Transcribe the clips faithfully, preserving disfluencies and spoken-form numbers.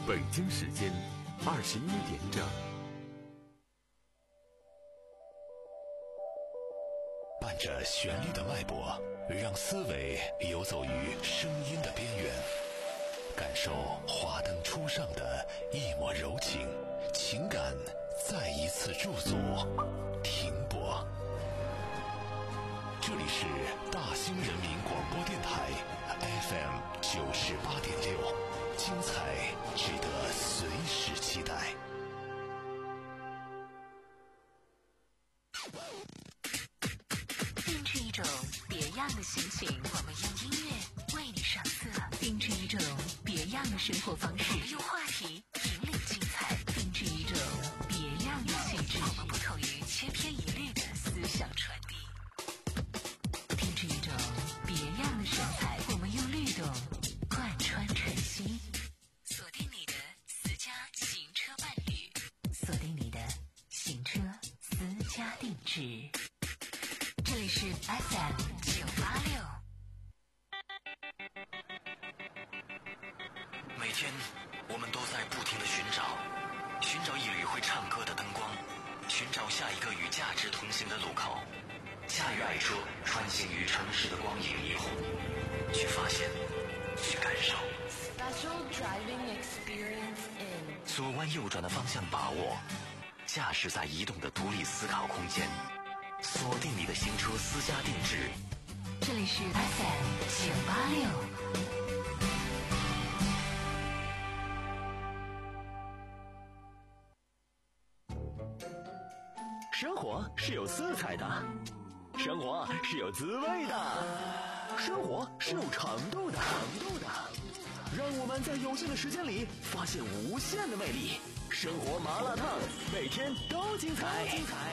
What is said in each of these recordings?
北京时间二十一点整。 伴着旋律的脉搏，让思维游走于声音的边缘，感受华灯初上的一抹柔情，情感再一次驻足停泊。这里是大兴人民广播电台 F M 九十八点六，精彩值得随时期待。 定制一种别样的心情，我们用音乐为你上色；定制一种别样的生活方式，我们用话题引领精彩；定制一种别样的气质，我们不同于千篇一律的思想传递；定制一种别样的神采，我们用律动贯穿晨曦。锁定你的私家行车伴侣，锁定你的行车私家定制。这里是 F M 九八六。 每天我们都在不停地寻找，寻找一缕会唱歌的灯光，寻找下一个与价值同行的路口，驾驭爱车穿行于城市的光影霓虹，去发现，去感受。 Special driving experience in 左弯右转的方向把握，驾驶在移动的独立思考空间，锁定你的行车私家定制。 这里是 F M 九八六。 生活是有色彩的，生活是有滋味的，生活是有程度的。程度的，让我们在有限的时间里发现无限的魅力。生活麻辣烫，每天都精彩。精彩。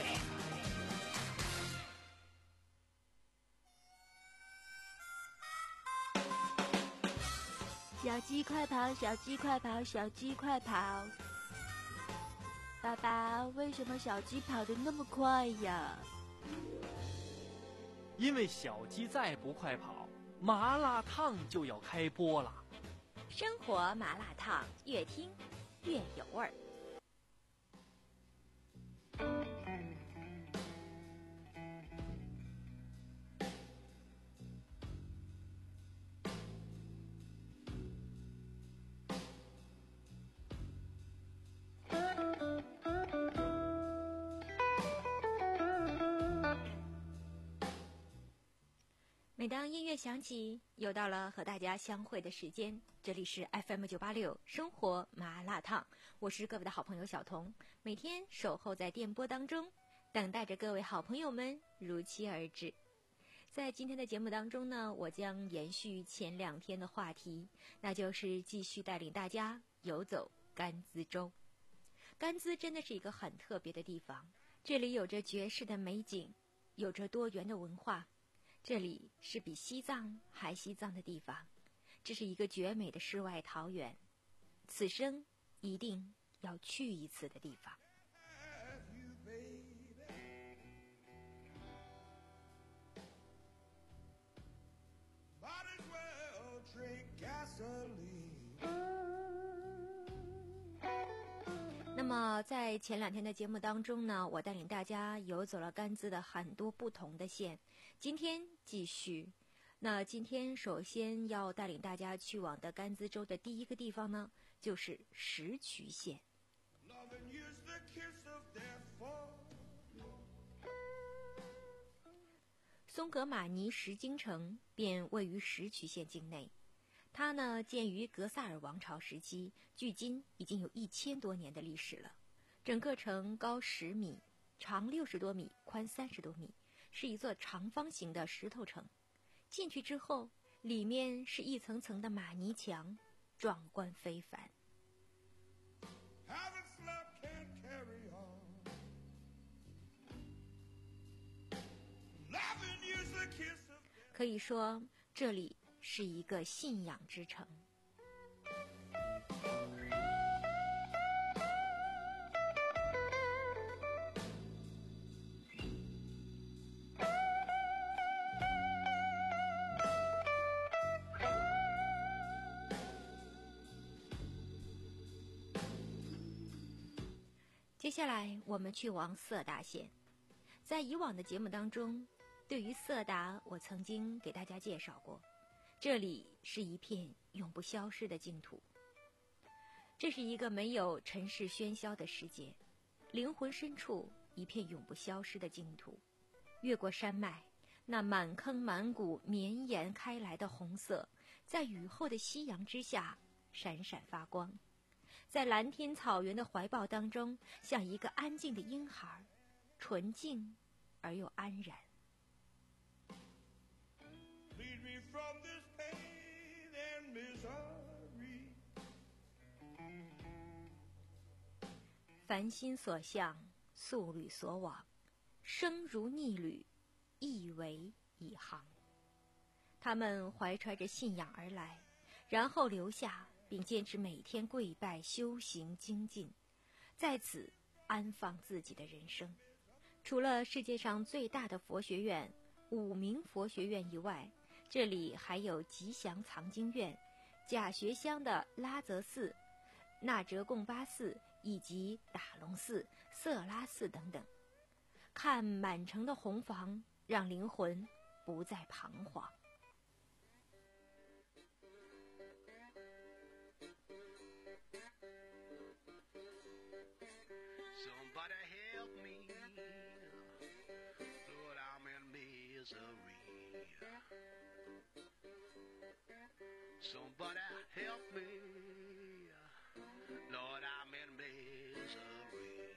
小鸡快跑，小鸡快跑，小鸡快跑！爸爸，为什么小鸡跑得那么快呀？ 因为小鸡再不快跑，麻辣烫就要开播了。 生活麻辣烫，越听越有味儿。每当音乐响起，又到了和大家相会的时间。这里是 F M 九八六生活麻辣烫，我是各位的好朋友小彤，每天守候在电波当中，等待着各位好朋友们如期而至。在今天的节目当中呢，我将延续前两天的话题，那就是继续带领大家游走甘孜州。甘孜真的是一个很特别的地方，这里有着绝世的美景，有着多元的文化，这里是比西藏还西藏的地方，这是一个绝美的世外桃源，此生一定要去一次的地方。那么在前两天的节目当中呢，我带领大家游走了甘孜的很多不同的县，今天继续。那今天首先要带领大家去往的甘孜州的第一个地方呢，就是石渠县。松格玛尼石京城便位于石渠县境内，它呢建于格萨尔王朝时期，距今已经有一千多年的历史了。整个城高十米，长六十多米，宽三十多米，是一座长方形的石头城。进去之后，里面是一层层的玛尼墙，壮观非凡。可以说，这里是一个信仰之城。 接下来我们去往色达县。在以往的节目当中，对于色达我曾经给大家介绍过，这里是一片永不消失的净土。这是一个没有尘世喧嚣的世界，灵魂深处一片永不消失的净土。越过山脉，那满坑满谷绵延开来的红色，在雨后的夕阳之下闪闪发光，在蓝天草原的怀抱当中，像一个安静的婴孩，纯净而又安然。 Lead me from this pain and misery. 凡心所向，素履所往，生如逆旅，亦为一行。他们怀揣着信仰而来，然后留下，并坚持每天跪拜修行精进，在此安放自己的人生。除了世界上最大的佛学院五明佛学院以外，这里还有吉祥藏经院、贾学乡的拉泽寺、那哲贡巴寺以及打龙寺、色拉寺等等。看满城的红房，让灵魂不再彷徨。 Somebody help me, Lord, I'm in misery. Somebody help me, Lord, I'm in misery.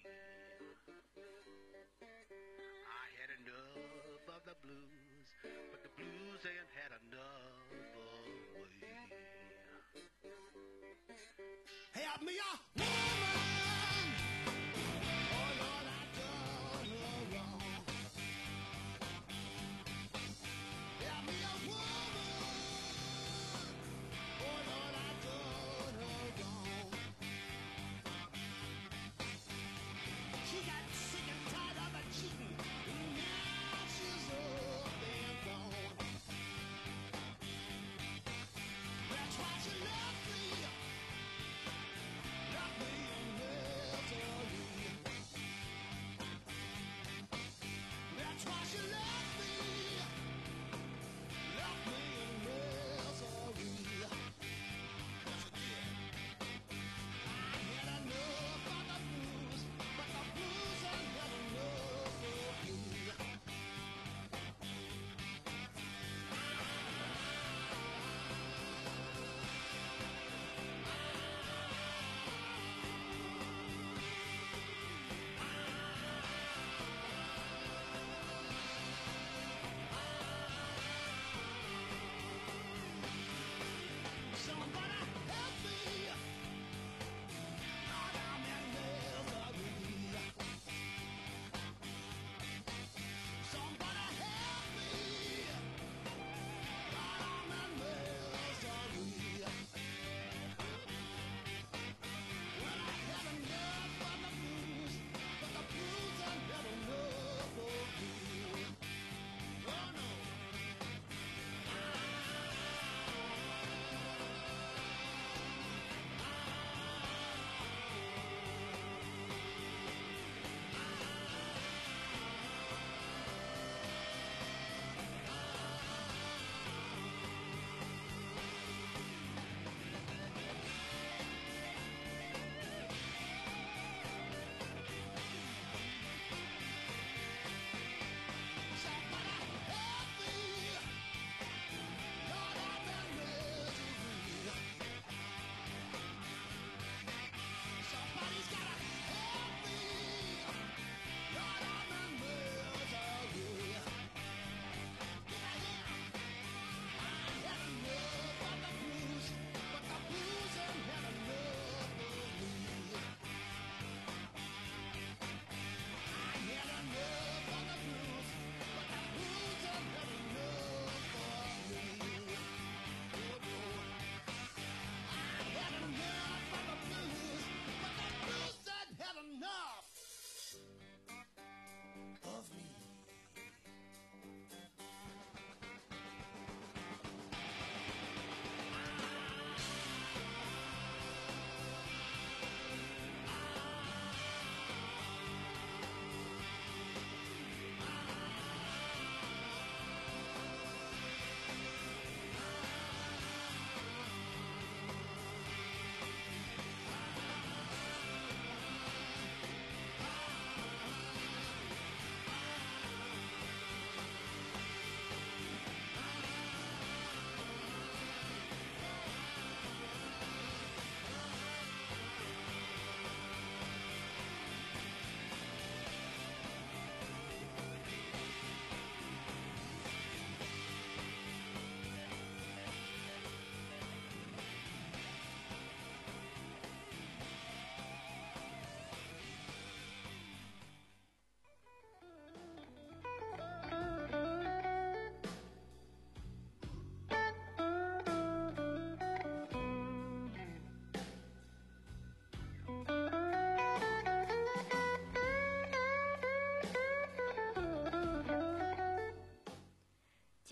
I had enough of the blues, but the blues ain't had enough of me. Help me out, woman! Oh, Lord, I done her wrong. Help me out, woman! Oh, Lord, I done her wrong. She got sick and tired of the cheating, and now she's up and gone. That's why she left me. Left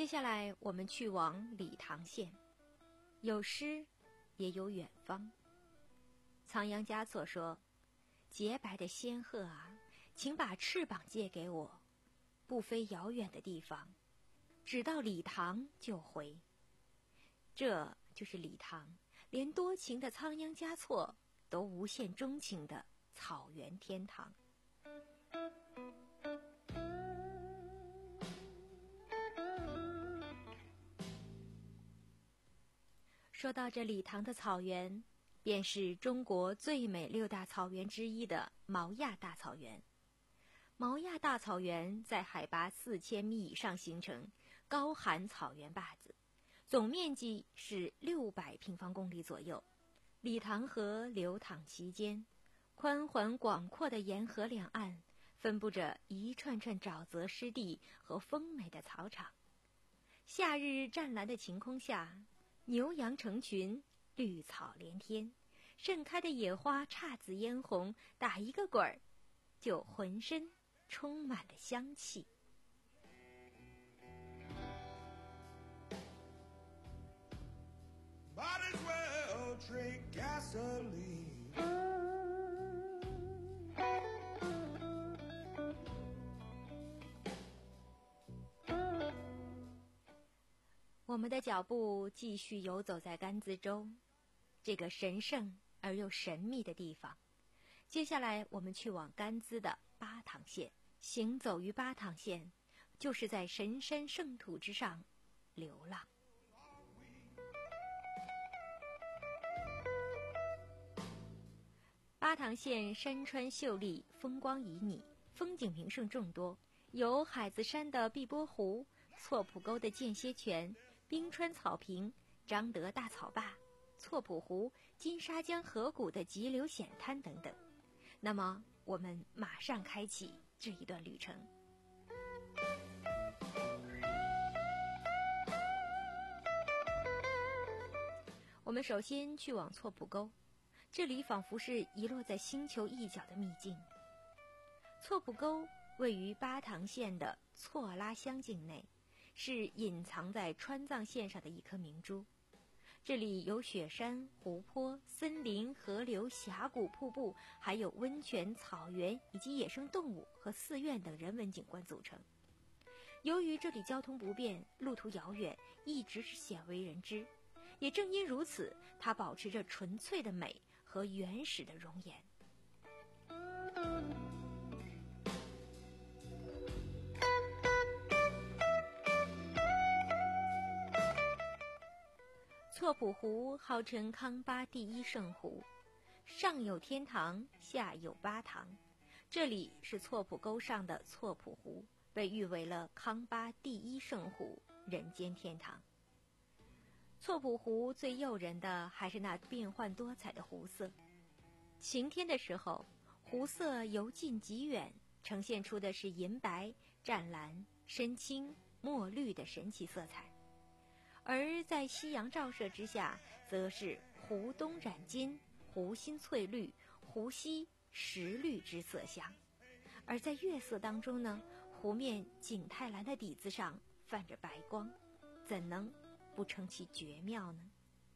接下来我们去往理塘县，有诗也有远方。仓央嘉措说，洁白的仙鹤啊，请把翅膀借给我，不飞遥远的地方，只到理塘就回。这就是理塘，连多情的仓央嘉措都无限钟情的草原天堂。说到这理塘的草原，便是中国最美六大草原之一的毛亚大草原。毛亚大草原在海拔四千米以上形成高寒草原坝子，总面积是六百平方公里左右。理塘河流淌其间，宽缓广阔的沿河两岸分布着一串串沼泽湿地和丰美的草场。夏日湛蓝的晴空下，牛羊成群，绿草连天，盛开的野花姹紫嫣红，打一个滚儿就浑身充满了香气。 Might as well drink gasoline. 我们的脚步继续游走在甘孜州，这个神圣而又神秘的地方。接下来我们去往甘孜的巴塘县，行走于巴塘县，就是在神山圣土之上流浪。巴塘县山川秀丽，风光旖旎，风景名胜众多，有海子山的碧波湖、错浦沟的间歇泉、冰川草坪、张德大草坝、错浦湖、金沙江河谷的急流险滩等等。那么我们马上开启这一段旅程。我们首先去往错浦沟，这里仿佛是遗落在星球一角的秘境。错浦沟位于巴塘县的错拉乡境内，是隐藏在川藏线上的一颗明珠。这里有雪山、湖泊、森林、河流、峡谷、瀑布，还有温泉、草原以及野生动物和寺院等人文景观组成。由于这里交通不便，路途遥远，一直是鲜为人知。也正因如此，它保持着纯粹的美和原始的容颜。错浦湖号称康巴第一圣湖，上有天堂，下有巴塘。这里是错浦沟上的错浦湖，被誉为了康巴第一圣湖，人间天堂。错浦湖最诱人的还是那变幻多彩的湖色。晴天的时候，湖色由近及远，呈现出的是银白、湛蓝、深青、墨绿的神奇色彩。而在夕阳照射之下，则是湖东染金、湖心翠绿、湖西石绿之色相。而在月色当中呢，湖面景泰蓝的底子上泛着白光，怎能不称其绝妙呢？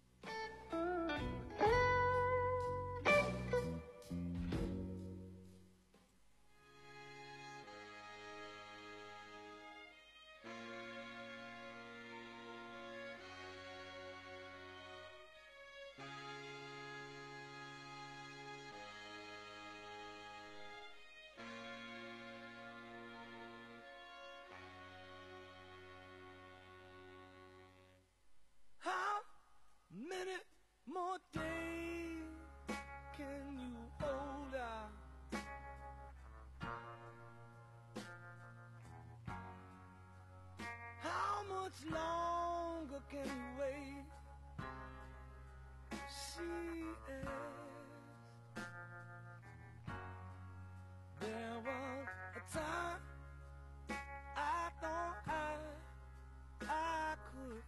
Many more days can you hold out? How much longer can you wait? She asked. There was a time I thought I I could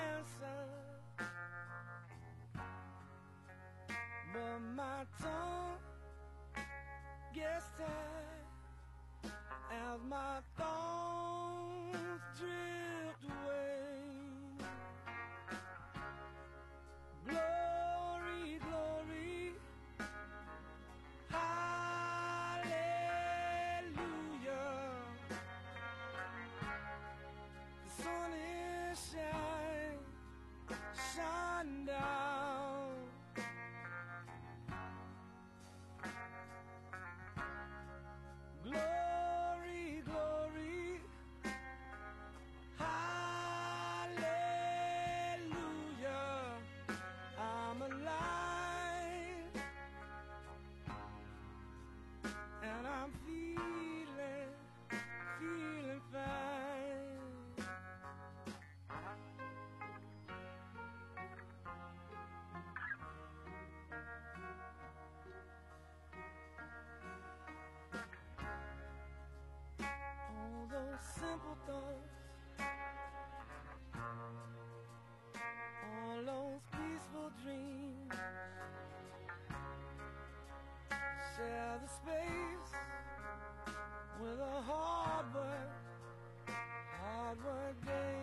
answer.But my tongue gets tired as my thoughts drift away. space with a hard work, hard work day.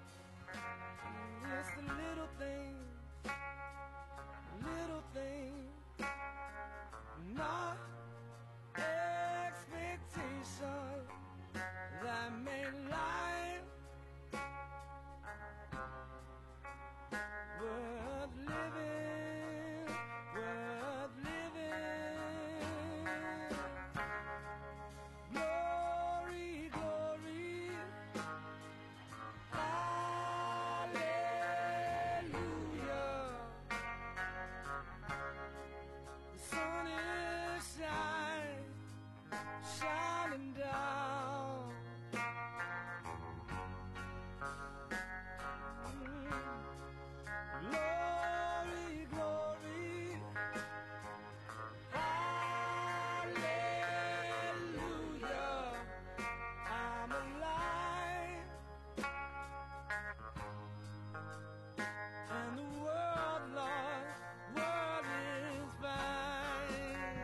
It's the little things, little things, not expectation that make life worth living, worth living. Glory, glory, hallelujah. The sun is shining, shining down. Glory, glory, hallelujah. I'm alive, and the world, Lord, world is fine.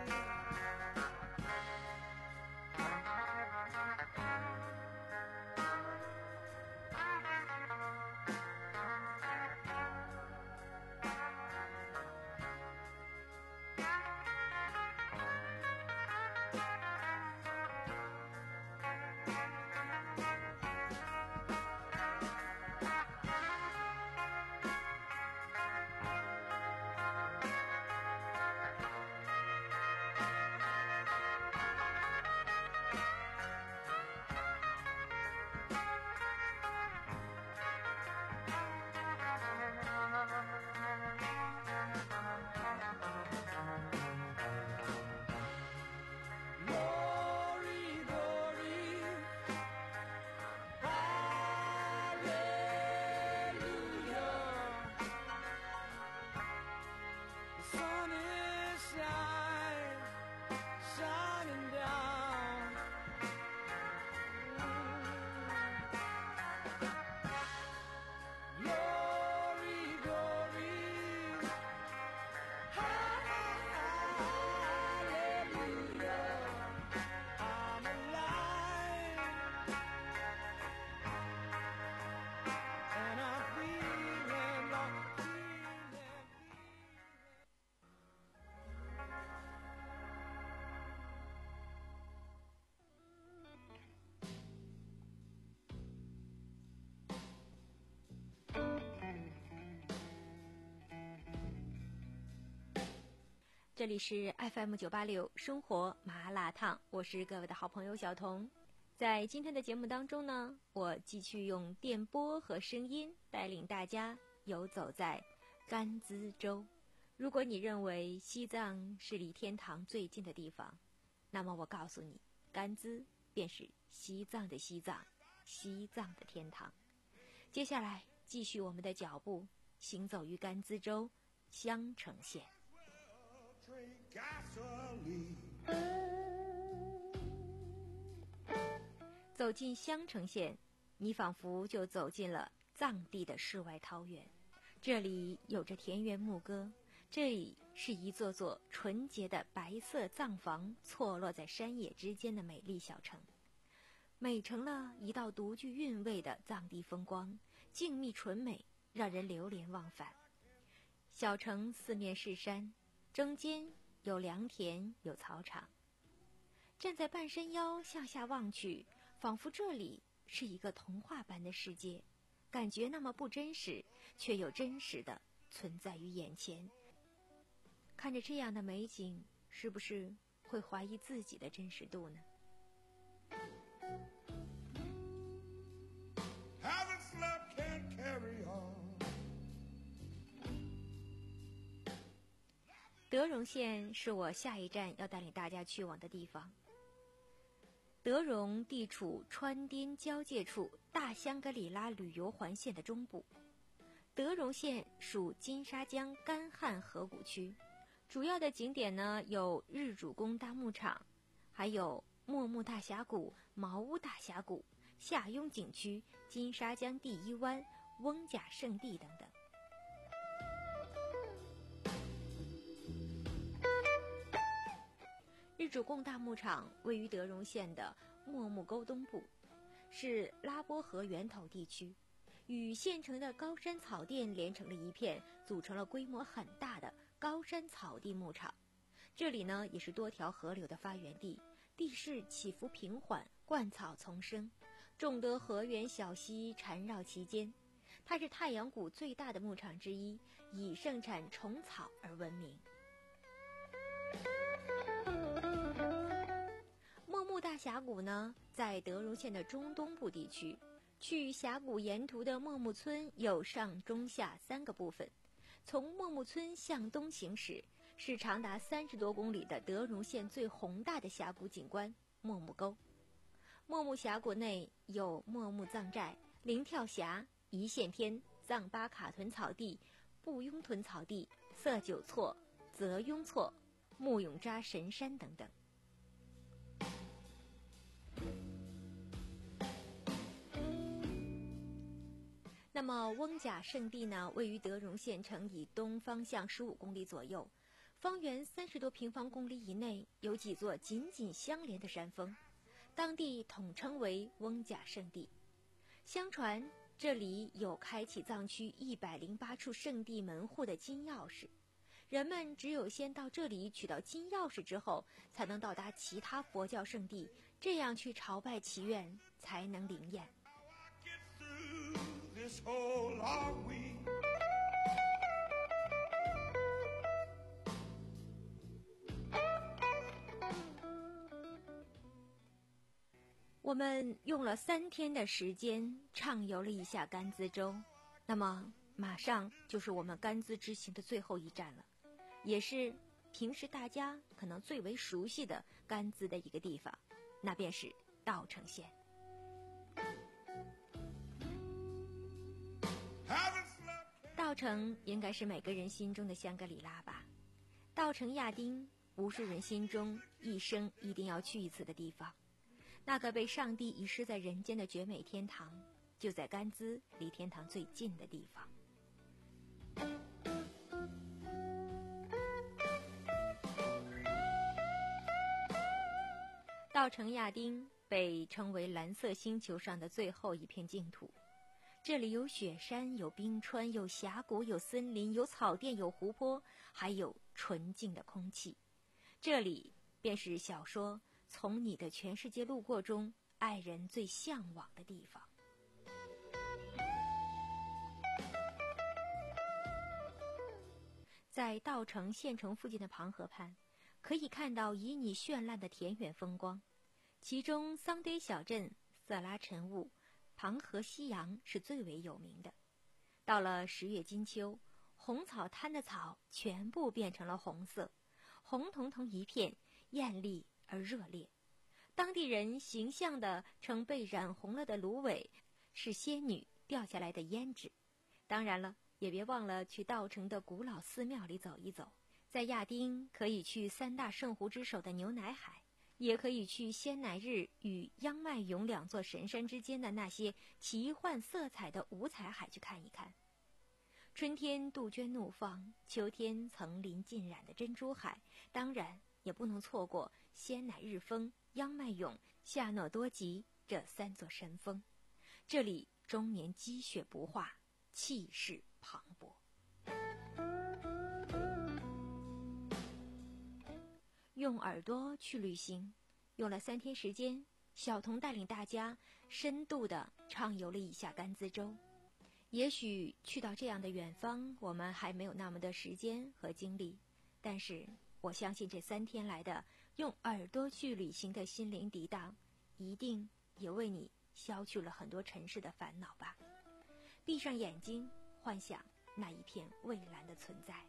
Glory, glory, hallelujah. The sun is shining, shining down. Glory, glory, hallelujah. I'm alive, and I'm feeling, I'm feeling, 这里是 F M 九八六生活麻辣烫，我是各位的好朋友小彤。在今天的节目当中呢，我继续用电波和声音带领大家游走在甘孜州。如果你认为西藏是离天堂最近的地方，那么我告诉你，甘孜便是西藏的西藏，西藏的天堂。接下来继续我们的脚步，行走于甘孜州香城县。 drink gasoline. 走进香城县，你仿佛就走进了藏地的世外桃源。这里有着田园牧歌，这里是一座座纯洁的白色藏房错落在山野之间的美丽小城，美成了一道独具韵味的藏地风光，静谧纯美，让人流连忘返。小城四面是山，中间有良田，有草场。站在半山腰向下望去，仿佛这里是一个童话般的世界，感觉那么不真实，却又真实的存在于眼前。看着这样的美景，是不是会怀疑自己的真实度呢？ Haven't slept, can't carry on. 德荣县是我下一站要带领大家去往的地方。德荣地处川滇交界处大香格里拉旅游环线的中部。德荣县属金沙江干旱河谷区，主要的景点呢有日主宫大牧场，还有莫木大峡谷、茅屋大峡谷、下雍景区、金沙江第一湾、翁甲圣地等等。日日主贡大牧场位于德荣县的莫木沟东部，是拉波河源头地区，与县城的高山草甸连成了一片，组成了规模很大的高山草地牧场。这里呢，也是多条河流的发源地，地势起伏平缓，灌草丛生，众多河源小溪缠绕其间。它是太阳谷最大的牧场之一，以盛产虫草而闻名。莫木大峡谷呢，在德荣县的中东部地区。去峡谷沿途的莫木村有上中下三个部分。从莫木村向东行驶，是长达三十多公里的德荣县最宏大的峡谷景观莫木沟。莫木峡谷内有莫木藏寨、灵跳峡、一线天、藏巴卡屯草地、布雍屯草地、色九错、泽雍错、木永扎神山等等。那么翁甲圣地呢，位于德荣县城以东方向十五公里左右，方圆三十多平方公里以内有几座紧紧相连的山峰，当地统称为翁甲圣地。相传这里有开启藏区一百零八处圣地门户的金钥匙，人们只有先到这里取到金钥匙之后，才能到达其他佛教圣地，这样去朝拜祈愿才能灵验。 This whole long week. 我们用了三天的时间畅游了一下甘孜州，那么马上就是我们甘孜之行的最后一站了，也是平时大家可能最为熟悉的甘孜的一个地方，那便是稻城县。稻城应该是每个人心中的香格里拉吧。稻城亚丁，无数人心中一生一定要去一次的地方。那个被上帝遗失在人间的绝美天堂，就在甘孜离天堂最近的地方。稻城亚丁被称为蓝色星球上的最后一片净土。这里有雪山，有冰川，有峡谷，有森林，有草甸，有湖泊，还有纯净的空气。这里便是小说《从你的全世界路过》中爱人最向往的地方。在稻城县城附近的庞河畔，可以看到旖旎绚烂的田园风光，其中桑堆小镇、色拉晨雾、庞河夕阳是最为有名的。到了十月金秋，红草滩的草全部变成了红色，红彤彤一片，艳丽而热烈。当地人形象地称被染红了的芦苇是仙女掉下来的胭脂。当然了，也别忘了去稻城的古老寺庙里走一走。在亚丁可以去三大圣湖之首的牛奶海，也可以去仙乃日与央迈勇两座神山之间的那些奇幻色彩的五彩海去看一看。春天杜鹃怒放，秋天层林尽染的珍珠海，当然也不能错过仙乃日峰、央迈勇、夏诺多吉这三座神峰。这里终年积雪不化，气势磅礴。用耳朵去旅行，用了三天时间，小童带领大家深度地畅游了一下甘孜州。也许去到这样的远方，我们还没有那么的时间和精力，但是我相信这三天来的用耳朵去旅行的心灵涤荡，一定也为你消去了很多尘世的烦恼吧。闭上眼睛，幻想那一片蔚蓝的存在。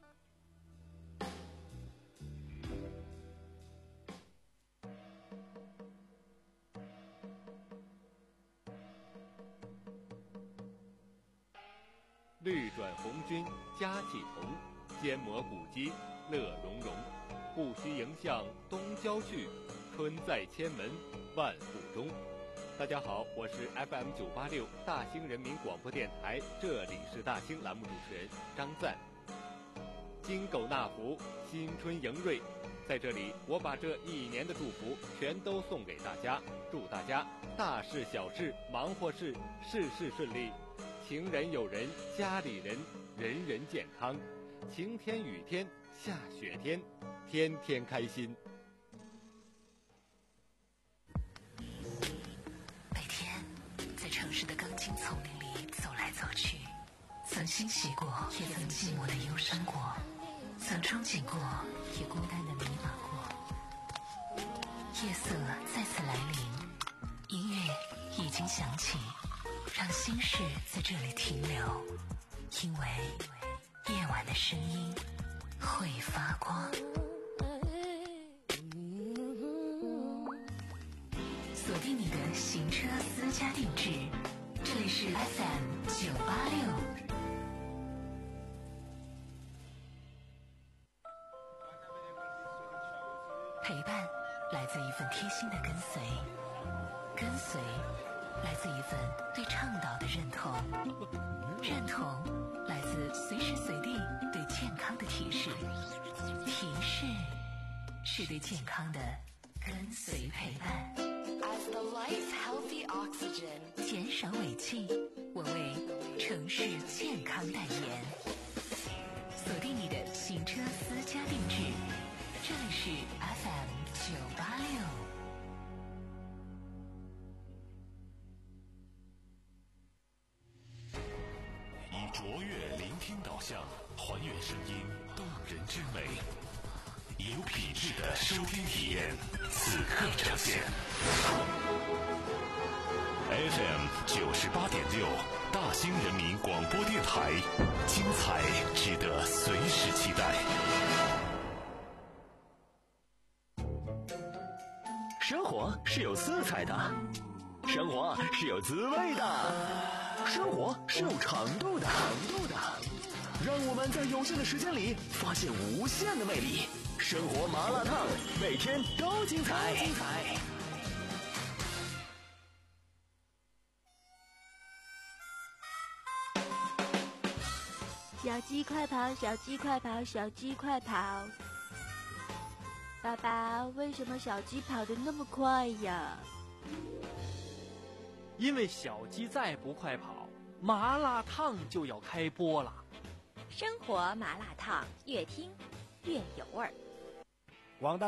绿转红军佳气同，坚磨古肌乐融融。不须迎向东郊去，春在千门万户中。大家好，我是 F M 九八六大兴人民广播电台，这里是大兴栏目主持人张赞。 金狗纳福，新春迎瑞。在这里，我把这一年的祝福全都送给大家，祝大家大事小事忙活事事事顺利，情人友人家里人人人健康，晴天雨天下雪天，天天开心。 每天在城市的钢筋丛林里走来走去，曾欣喜过，也曾寂寞的忧伤过，曾憧憬过，也孤单的迷茫过。夜色再次来临，音乐已经响起，让心事在这里停留，因为夜晚的声音会发光。锁定你的行车私家定制，这里是 F M 九八六。陪伴来自一份贴心的跟随，跟随来自一份对倡导的认同，认同来自随时随地对健康的提示，提示是对健康的跟随陪伴。 As the lights healthy oxygen， 减少尾气，我为城市健康代言。锁定你的行车私家定制，这里是 F M 九八六。 以卓越聆听导向，还原声音动人之美，以有品质的收听体验，此刻呈现。F M 九十八点六，大兴人民广播电台，精彩值得随时期待。 生活是有色彩的，生活是有滋味的，生活是有长度的，长度的。让我们在有限的时间里发现无限的魅力。生活麻辣烫，每天都精彩。精彩。 小鸡快跑，小鸡快跑，小鸡快跑！爸爸，为什么小鸡跑得那么快呀？ 因为小鸡再不快跑，麻辣烫就要开播了。 生活麻辣烫，越听越有味儿。 广大